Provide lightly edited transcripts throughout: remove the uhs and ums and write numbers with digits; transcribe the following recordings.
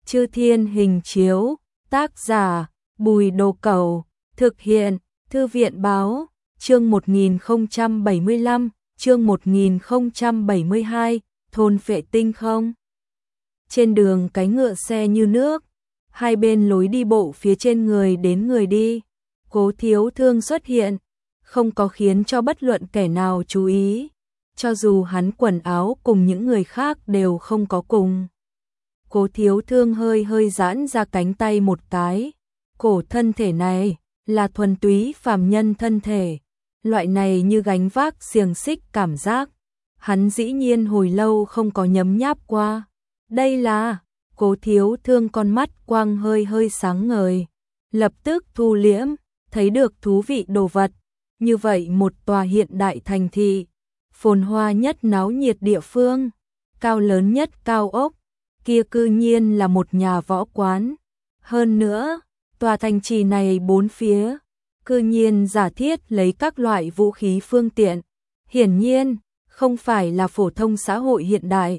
Chư Thiên hình chiếu, tác giả, Bùi Đồ Cẩu, thực hiện, Thư viện báo, chương 1075, chương 1072, thôn Phệ Tinh không. Trên đường cái ngựa xe như nước, hai bên lối đi bộ phía trên người đến người đi, Cố Thiếu Thương xuất hiện, không có khiến cho bất luận kẻ nào chú ý, cho dù hắn quần áo cùng những người khác đều không có cùng. Cố Thiếu Thương hơi giãn ra cánh tay một cái, cổ thân thể này là thuần túy phàm nhân thân thể, loại này như gánh vác xiềng xích cảm giác, hắn dĩ nhiên hồi lâu không có nhấm nháp qua. Đây là, Cố Thiếu Thương con mắt quang hơi sáng ngời, lập tức thu liễm, thấy được thú vị đồ vật, như vậy một tòa hiện đại thành thị, phồn hoa nhất náo nhiệt địa phương, cao lớn nhất cao ốc, kia cư nhiên là một nhà võ quán. Hơn nữa, tòa thành trì này bốn phía, cư nhiên giả thiết lấy các loại vũ khí phương tiện, hiển nhiên, không phải là phổ thông xã hội hiện đại.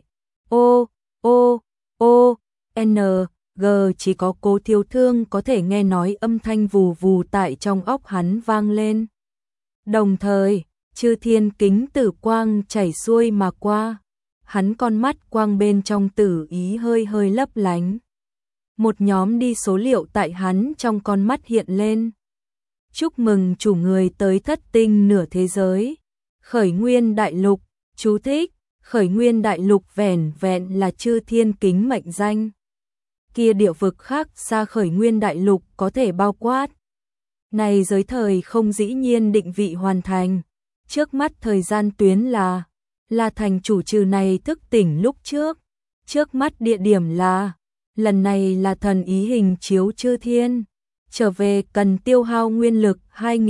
G chỉ có Cố Thiếu Thương có thể nghe nói âm thanh vù vù tại trong óc hắn vang lên. Đồng thời, chư thiên kính tử quang chảy xuôi mà qua, hắn con mắt quang bên trong tử ý hơi lấp lánh. Một nhóm đi số liệu tại hắn trong con mắt hiện lên. Chúc mừng chủ người tới thất tinh nửa thế giới. Khởi Nguyên Đại Lục, chú thích, Khởi Nguyên Đại Lục vẻn vẹn là chư thiên kính mệnh danh. Kia địa vực khác xa Khởi Nguyên Đại Lục có thể bao quát. Này giới thời không dĩ nhiên định vị hoàn thành. Trước mắt thời gian tuyến là thành chủ trừ này thức tỉnh lúc trước. Trước mắt địa điểm là, lần này là thần ý hình chiếu chư thiên. Trở về cần tiêu hao nguyên lực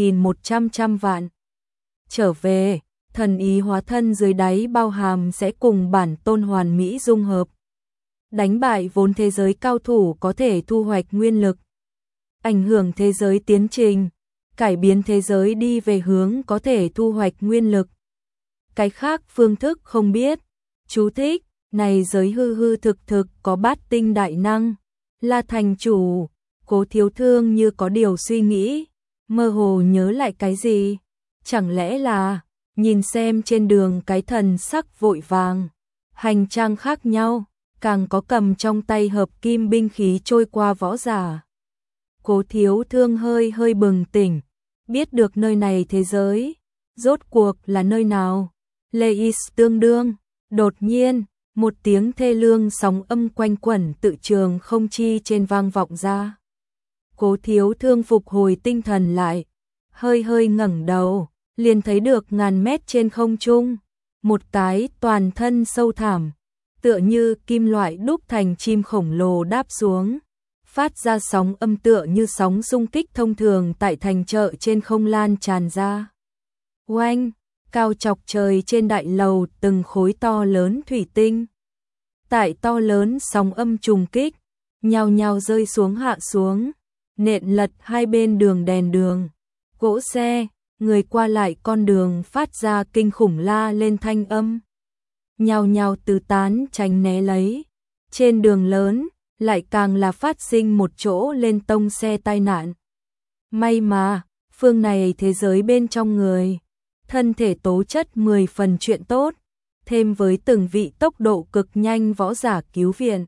2.100 vạn. Trở về, thần ý hóa thân dưới đáy bao hàm sẽ cùng bản tôn hoàn mỹ dung hợp. Đánh bại vốn thế giới cao thủ có thể thu hoạch nguyên lực. Ảnh hưởng thế giới tiến trình, cải biến thế giới đi về hướng có thể thu hoạch nguyên lực. Cái khác phương thức không biết. Chú thích, này giới hư thực có bát tinh đại năng. Là thành chủ, Cố Thiếu Thương như có điều suy nghĩ, mơ hồ nhớ lại cái gì. Chẳng lẽ là, nhìn xem trên đường cái thần sắc vội vàng, hành trang khác nhau, càng có cầm trong tay hợp kim binh khí trôi qua võ giả. Cố Thiếu Thương hơi bừng tỉnh, biết được nơi này thế giới, rốt cuộc là nơi nào. Leis tương đương, đột nhiên, một tiếng thê lương sóng âm quanh quẩn tự trường không chi trên vang vọng ra. Cố Thiếu Thương phục hồi tinh thần lại, hơi ngẩng đầu, liền thấy được ngàn mét trên không trung, một cái toàn thân sâu thẳm, tựa như kim loại đúc thành chim khổng lồ đáp xuống, phát ra sóng âm tựa như sóng xung kích thông thường tại thành chợ trên không lan tràn ra. Oanh, cao chọc trời trên đại lầu từng khối to lớn thủy tinh. Tại to lớn sóng âm trùng kích, nhao nhao rơi xuống hạ xuống, nện lật hai bên đường đèn đường, gỗ xe, người qua lại con đường phát ra kinh khủng la lên thanh âm. Nhao nhao tứ tán tránh né lấy. Trên đường lớn, lại càng là phát sinh một chỗ lên tông xe tai nạn. May mà, phương này thế giới bên trong người, thân thể tố chất 10 phần chuyện tốt, thêm với từng vị tốc độ cực nhanh võ giả cứu viện.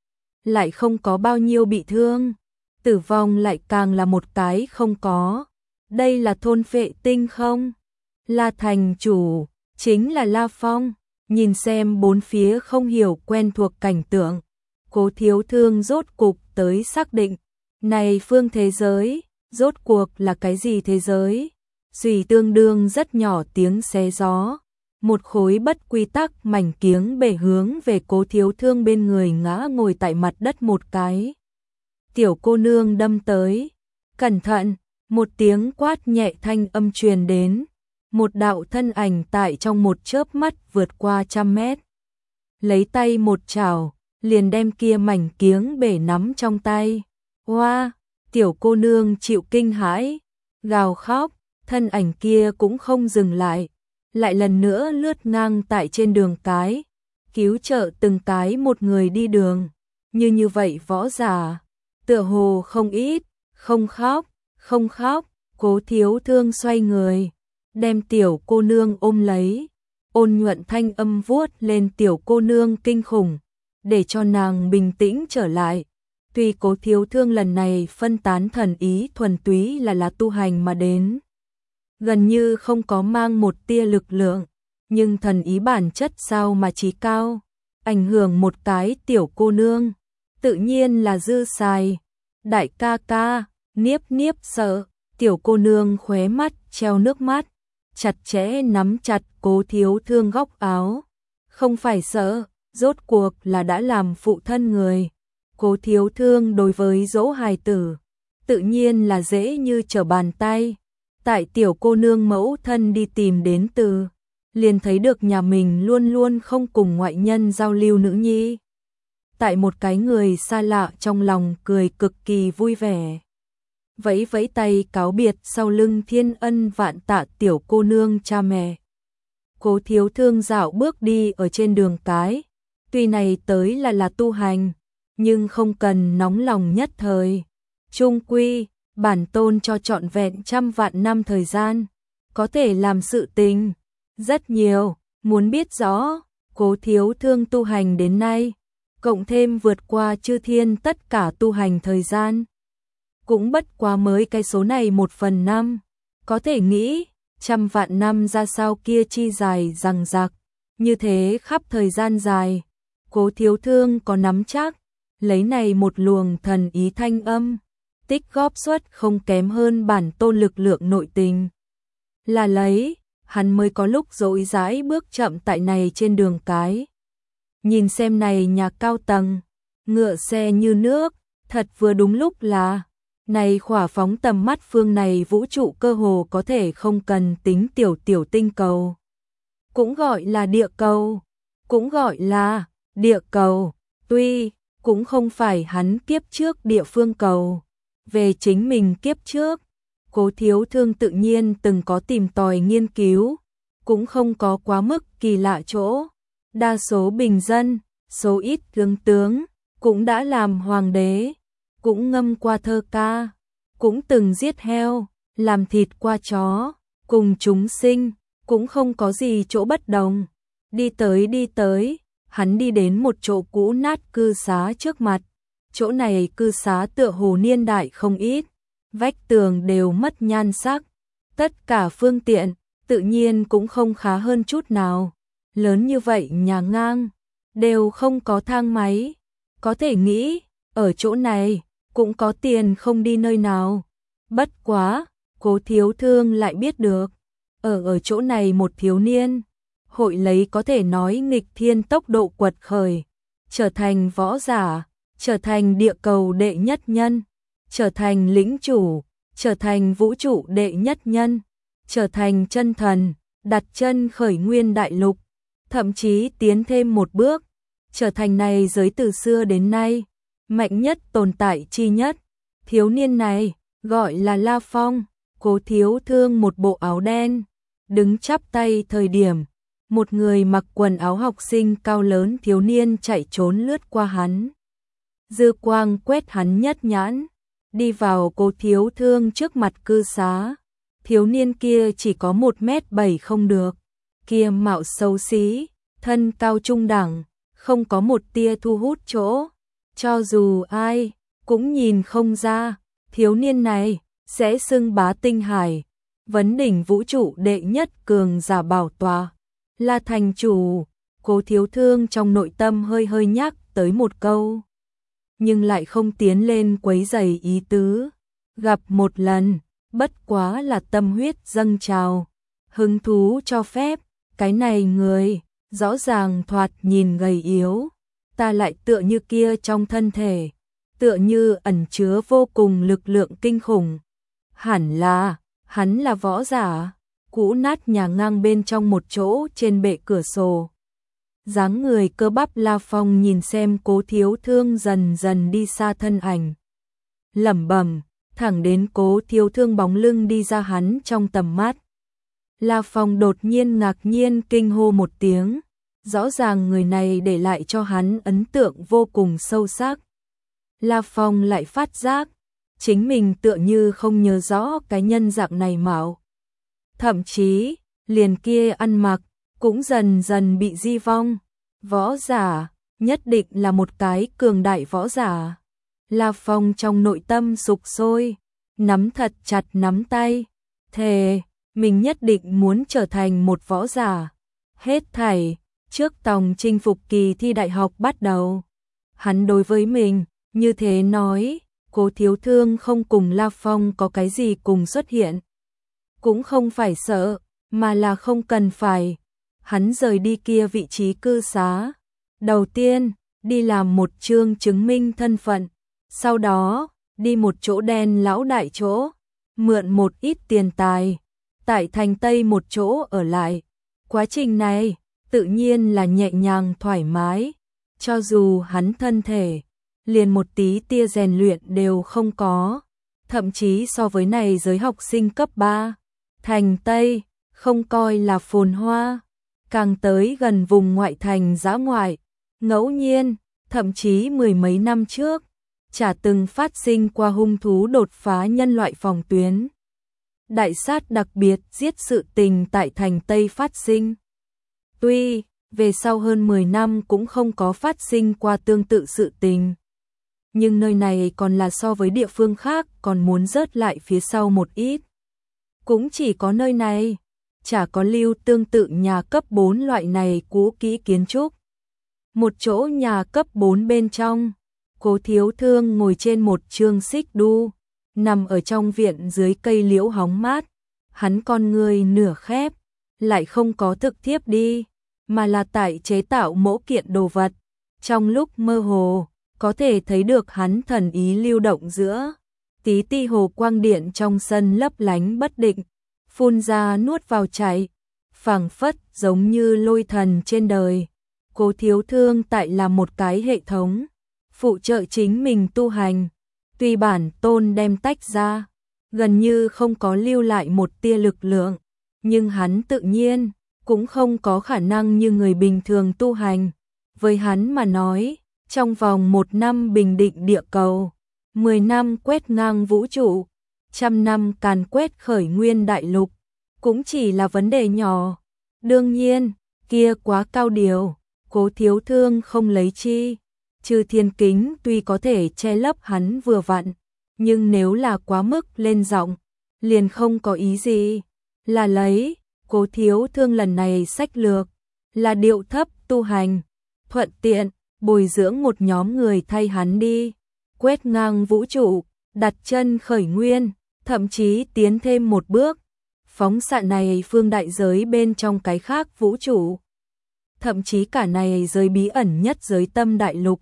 Lại không có bao nhiêu bị thương, tử vong lại càng là một cái không có. Đây là thôn Phệ Tinh không? La thành chủ, chính là La Phong. Nhìn xem bốn phía không hiểu quen thuộc cảnh tượng, Cố Thiếu Thương rốt cục tới xác định, này phương thế giới, rốt cuộc là cái gì thế giới? Suy tương đương rất nhỏ tiếng xé gió, một khối bất quy tắc mảnh kiếng bể hướng về Cố Thiếu Thương bên người ngã ngồi tại mặt đất một cái. Tiểu cô nương đâm tới, cẩn thận, một tiếng quát nhẹ thanh âm truyền đến. Một đạo thân ảnh tại trong một chớp mắt vượt qua 100 mét. Lấy tay một chảo, liền đem kia mảnh kiếng bể nắm trong tay. Hoa, tiểu cô nương chịu kinh hãi, gào khóc, thân ảnh kia cũng không dừng lại. Lại lần nữa lướt ngang tại trên đường cái, cứu trợ từng cái một người đi đường. như vậy võ giả, tựa hồ không ít, không khóc, không khóc. Cố Thiếu Thương xoay người, đem tiểu cô nương ôm lấy, ôn nhuận thanh âm vuốt lên tiểu cô nương kinh khủng, để cho nàng bình tĩnh trở lại. Tuy Cố Thiếu Thương lần này phân tán thần ý thuần túy là tu hành mà đến, gần như không có mang một tia lực lượng, nhưng thần ý bản chất sao mà chí cao, ảnh hưởng một cái tiểu cô nương, tự nhiên là dư xài. Đại ca ca, Niếp Niếp sợ, tiểu cô nương khóe mắt treo nước mắt, chặt chẽ nắm chặt Cố Thiếu Thương góc áo. Không phải sợ, rốt cuộc là đã làm phụ thân người. Cố Thiếu Thương đối với dỗ hài tử, tự nhiên là dễ như trở bàn tay. Tại tiểu cô nương mẫu thân đi tìm đến từ, liền thấy được nhà mình luôn luôn không cùng ngoại nhân giao lưu nữ nhi. Tại một cái người xa lạ trong lòng cười cực kỳ vui vẻ. Vẫy vẫy tay cáo biệt sau lưng thiên ân vạn tạ tiểu cô nương cha mẹ. Cố Thiếu Thương dạo bước đi ở trên đường cái. Tuy này tới là tu hành, nhưng không cần nóng lòng nhất thời. Chung quy, bản tôn cho trọn vẹn 100 vạn năm thời gian, có thể làm sự tình rất nhiều. Muốn biết rõ, Cố Thiếu Thương tu hành đến nay, cộng thêm vượt qua chư thiên tất cả tu hành thời gian, cũng bất quá mới cái số này 1/5. Có thể nghĩ, 100 vạn năm ra sao kia chi dài dằng dặc, như thế khắp thời gian dài. Cố Thiếu Thương có nắm chắc, lấy này một luồng thần ý thanh âm, tích góp suất không kém hơn bản tôn lực lượng nội tình. Là lấy, hắn mới có lúc dỗi dãi bước chậm tại này trên đường cái. Nhìn xem này nhà cao tầng, ngựa xe như nước, thật vừa đúng lúc là, này khỏa phóng tầm mắt phương này vũ trụ cơ hồ có thể không cần tính tiểu tiểu tinh cầu. Cũng gọi là địa cầu, cũng gọi là địa cầu, tuy cũng không phải hắn kiếp trước địa phương cầu. Về chính mình kiếp trước, Cố Thiếu Thương tự nhiên từng có tìm tòi nghiên cứu, cũng không có quá mức kỳ lạ chỗ. Đa số bình dân, số ít tướng tướng, cũng đã làm hoàng đế, cũng ngâm qua thơ ca, cũng từng giết heo, làm thịt qua chó, cùng chúng sinh, cũng không có gì chỗ bất đồng. Đi tới, hắn đi đến một chỗ cũ nát cư xá trước mặt. Chỗ này cư xá tựa hồ niên đại không ít, vách tường đều mất nhan sắc, tất cả phương tiện, tự nhiên cũng không khá hơn chút nào. Lớn như vậy nhà ngang, đều không có thang máy, có thể nghĩ, ở chỗ này, cũng có tiền không đi nơi nào. Bất quá, Cố Thiếu Thương lại biết được, ở chỗ này một thiếu niên, hội lấy có thể nói nghịch thiên tốc độ quật khởi, trở thành võ giả, trở thành địa cầu đệ nhất nhân, trở thành lĩnh chủ, trở thành vũ trụ đệ nhất nhân, trở thành chân thần, đặt chân khởi nguyên đại lục, thậm chí tiến thêm một bước, trở thành này giới từ xưa đến nay, mạnh nhất tồn tại chi nhất. Thiếu niên này, gọi là La Phong. Cố Thiếu Thương một bộ áo đen, đứng chắp tay thời điểm, một người mặc quần áo học sinh cao lớn thiếu niên chạy trốn lướt qua hắn. Dư quang quét hắn nhất nhãn, đi vào Cố Thiếu Thương trước mặt cư xá. Thiếu niên kia chỉ có 1m7 không được, kia mạo xấu xí, thân cao trung đẳng, không có một tia thu hút chỗ, cho dù ai cũng nhìn không ra, thiếu niên này sẽ xưng bá tinh hải, vấn đỉnh vũ trụ đệ nhất cường giả bảo tòa, là thành chủ. Cố Thiếu Thương trong nội tâm hơi hơi nhắc tới một câu, nhưng lại không tiến lên quấy rầy ý tứ. Gặp một lần, bất quá là tâm huyết dâng trào, hứng thú cho phép. Cái này người, rõ ràng thoạt nhìn gầy yếu, ta lại tựa như kia trong thân thể, tựa như ẩn chứa vô cùng lực lượng kinh khủng. Hẳn là, hắn là võ giả. Cũ nát nhà ngang bên trong một chỗ trên bệ cửa sổ, dáng người cơ bắp La Phong nhìn xem Cố Thiếu Thương dần dần đi xa thân ảnh, lẩm bẩm, thẳng đến Cố Thiếu Thương bóng lưng đi ra hắn trong tầm mắt. La Phong đột nhiên ngạc nhiên kinh hô một tiếng, rõ ràng người này để lại cho hắn ấn tượng vô cùng sâu sắc. La Phong lại phát giác, chính mình tựa như không nhớ rõ cái nhân dạng này mạo. Thậm chí, liền kia ăn mặc, cũng dần dần bị di vong. Võ giả, nhất định là một cái cường đại võ giả. La Phong trong nội tâm sục sôi, nắm thật chặt nắm tay, thề, mình nhất định muốn trở thành một võ giả. Hết thảy, trước tòng chinh phục kỳ thi đại học bắt đầu. Hắn đối với mình, như thế nói, Cố Thiếu Thương không cùng La Phong có cái gì cùng xuất hiện. Cũng không phải sợ, mà là không cần phải. Hắn rời đi kia vị trí cư xá. Đầu tiên, đi làm một chương chứng minh thân phận. Sau đó, đi một chỗ đen lão đại chỗ, mượn một ít tiền tài. Tại thành Tây một chỗ ở lại. Quá trình này, tự nhiên là nhẹ nhàng thoải mái. Cho dù hắn thân thể, liền một tí tia rèn luyện đều không có. Thậm chí so với này giới học sinh cấp 3. Thành Tây, không coi là phồn hoa. Càng tới gần vùng ngoại thành dã ngoại, ngẫu nhiên, thậm chí mười mấy năm trước, chả từng phát sinh qua hung thú đột phá nhân loại phòng tuyến. Đại sát đặc biệt giết sự tình tại thành Tây phát sinh. Tuy, về sau hơn 10 năm cũng không có phát sinh qua tương tự sự tình. Nhưng nơi này còn là so với địa phương khác còn muốn rớt lại phía sau một ít. Cũng chỉ có nơi này, chả có lưu tương tự nhà cấp 4 loại này cũ kỹ kiến trúc. Một chỗ nhà cấp 4 bên trong, Cố Thiếu Thương ngồi trên một chương xích đu, nằm ở trong viện dưới cây liễu hóng mát. Hắn con người nửa khép, lại không có thực thiếp đi, mà là tại chế tạo mẫu kiện đồ vật. Trong lúc mơ hồ, có thể thấy được hắn thần ý lưu động giữa. Tí ti hồ quang điện trong sân lấp lánh bất định, phun ra nuốt vào chảy, phảng phất giống như lôi thần trên đời. Cố Thiếu Thương tại là một cái hệ thống, phụ trợ chính mình tu hành. Tuy bản tôn đem tách ra, gần như không có lưu lại một tia lực lượng, nhưng hắn tự nhiên cũng không có khả năng như người bình thường tu hành. Với hắn mà nói, trong vòng 1 năm bình định địa cầu, 10 năm quét ngang vũ trụ, 100 năm càn quét khởi nguyên đại lục, cũng chỉ là vấn đề nhỏ. Đương nhiên, kia quá cao điều, Cố Thiếu Thương không lấy chi. Trừ thiên kính tuy có thể che lấp hắn vừa vặn, nhưng nếu là quá mức lên giọng, liền không có ý gì. Là lấy, Cố Thiếu Thương lần này sách lược, là điệu thấp tu hành, thuận tiện, bồi dưỡng một nhóm người thay hắn đi, quét ngang vũ trụ, đặt chân khởi nguyên, thậm chí tiến thêm một bước, phóng xạ này phương đại giới bên trong cái khác vũ trụ. Thậm chí cả này giới bí ẩn nhất giới tâm đại lục.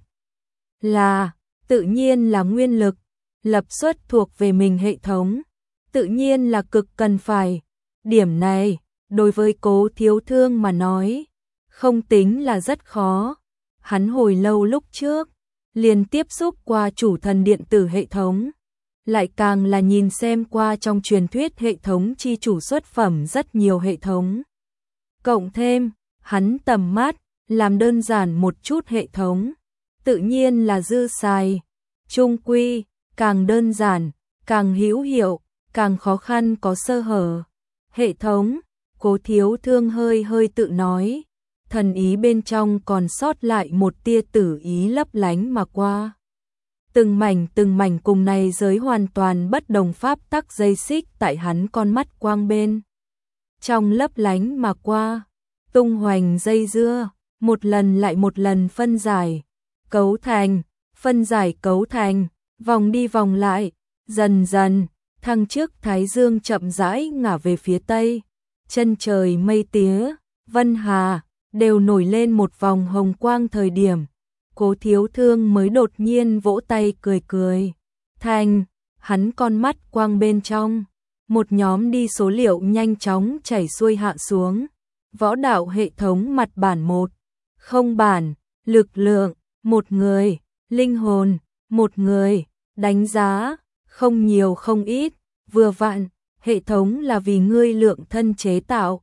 Là, tự nhiên là nguyên lực, lập xuất thuộc về mình hệ thống, tự nhiên là cực cần phải. Điểm này, đối với Cố Thiếu Thương mà nói, không tính là rất khó. Hắn hồi lâu lúc trước, liền tiếp xúc qua chủ thần điện tử hệ thống, lại càng là nhìn xem qua trong truyền thuyết hệ thống chi chủ xuất phẩm rất nhiều hệ thống. Cộng thêm, hắn tầm mắt, làm đơn giản một chút hệ thống, tự nhiên là dư xài. Chung quy, càng đơn giản, càng hữu hiệu, càng khó khăn có sơ hở. Hệ thống, Cố Thiếu Thương hơi hơi tự nói, thần ý bên trong còn sót lại một tia tử ý lấp lánh mà qua. Từng mảnh cùng này giới hoàn toàn bất đồng pháp tắc dây xích tại hắn con mắt quang bên. Trong lấp lánh mà qua, tung hoành dây dưa, một lần lại một lần phân giải, cấu thành, phân giải cấu thành, vòng đi vòng lại, dần dần, thăng trước thái dương chậm rãi ngả về phía tây, chân trời mây tía, vân hà, đều nổi lên một vòng hồng quang thời điểm. Cố Thiếu Thương mới đột nhiên vỗ tay cười cười. Thành, hắn con mắt quang bên trong, một nhóm đi số liệu nhanh chóng chảy xuôi hạ xuống. Võ đạo hệ thống mặt bản 1, không bản, lực lượng, 1 người, linh hồn, 1 người, đánh giá, không nhiều không ít, vừa vặn, hệ thống là vì ngươi lượng thân chế tạo,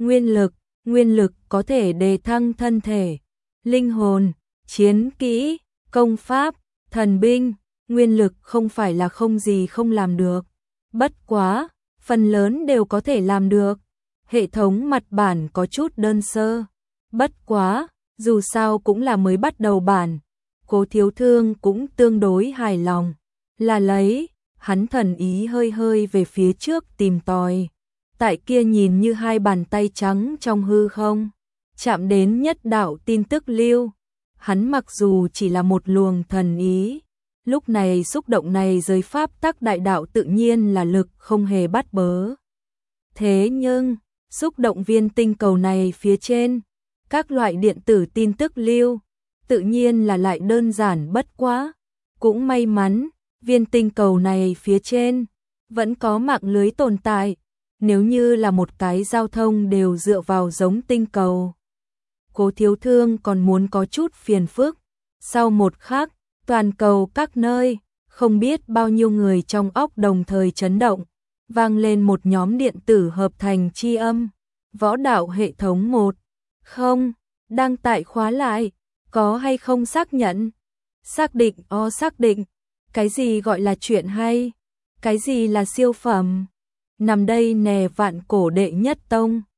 nguyên lực có thể đề thăng thân thể, linh hồn, chiến kỹ, công pháp, thần binh, nguyên lực không phải là không gì không làm được. Bất quá, phần lớn đều có thể làm được. Hệ thống mặt bản có chút đơn sơ. Bất quá, dù sao cũng là mới bắt đầu bản. Cố Thiếu Thương cũng tương đối hài lòng. Là lấy, hắn thần ý hơi hơi về phía trước tìm tòi. Tại kia nhìn như hai bàn tay trắng trong hư không. Chạm đến nhất đạo tin tức lưu. Hắn mặc dù chỉ là một luồng thần ý. Lúc này xúc động này giới pháp tắc đại đạo tự nhiên là lực không hề bắt bớ. Thế nhưng, xúc động viên tinh cầu này phía trên, các loại điện tử tin tức lưu, tự nhiên là lại đơn giản bất quá. Cũng may mắn, viên tinh cầu này phía trên, vẫn có mạng lưới tồn tại, nếu như là một cái giao thông đều dựa vào giống tinh cầu. Cố Thiếu Thương còn muốn có chút phiền phức, sau một khắc, toàn cầu các nơi, không biết bao nhiêu người trong óc đồng thời chấn động, vang lên một nhóm điện tử hợp thành chi âm. Võ đạo hệ thống 1. Không, đang tại khóa lại, có hay không xác nhận? Xác định, xác định. Cái gì gọi là chuyện hay? Cái gì là siêu phẩm? Nằm đây nè vạn cổ đệ nhất tông.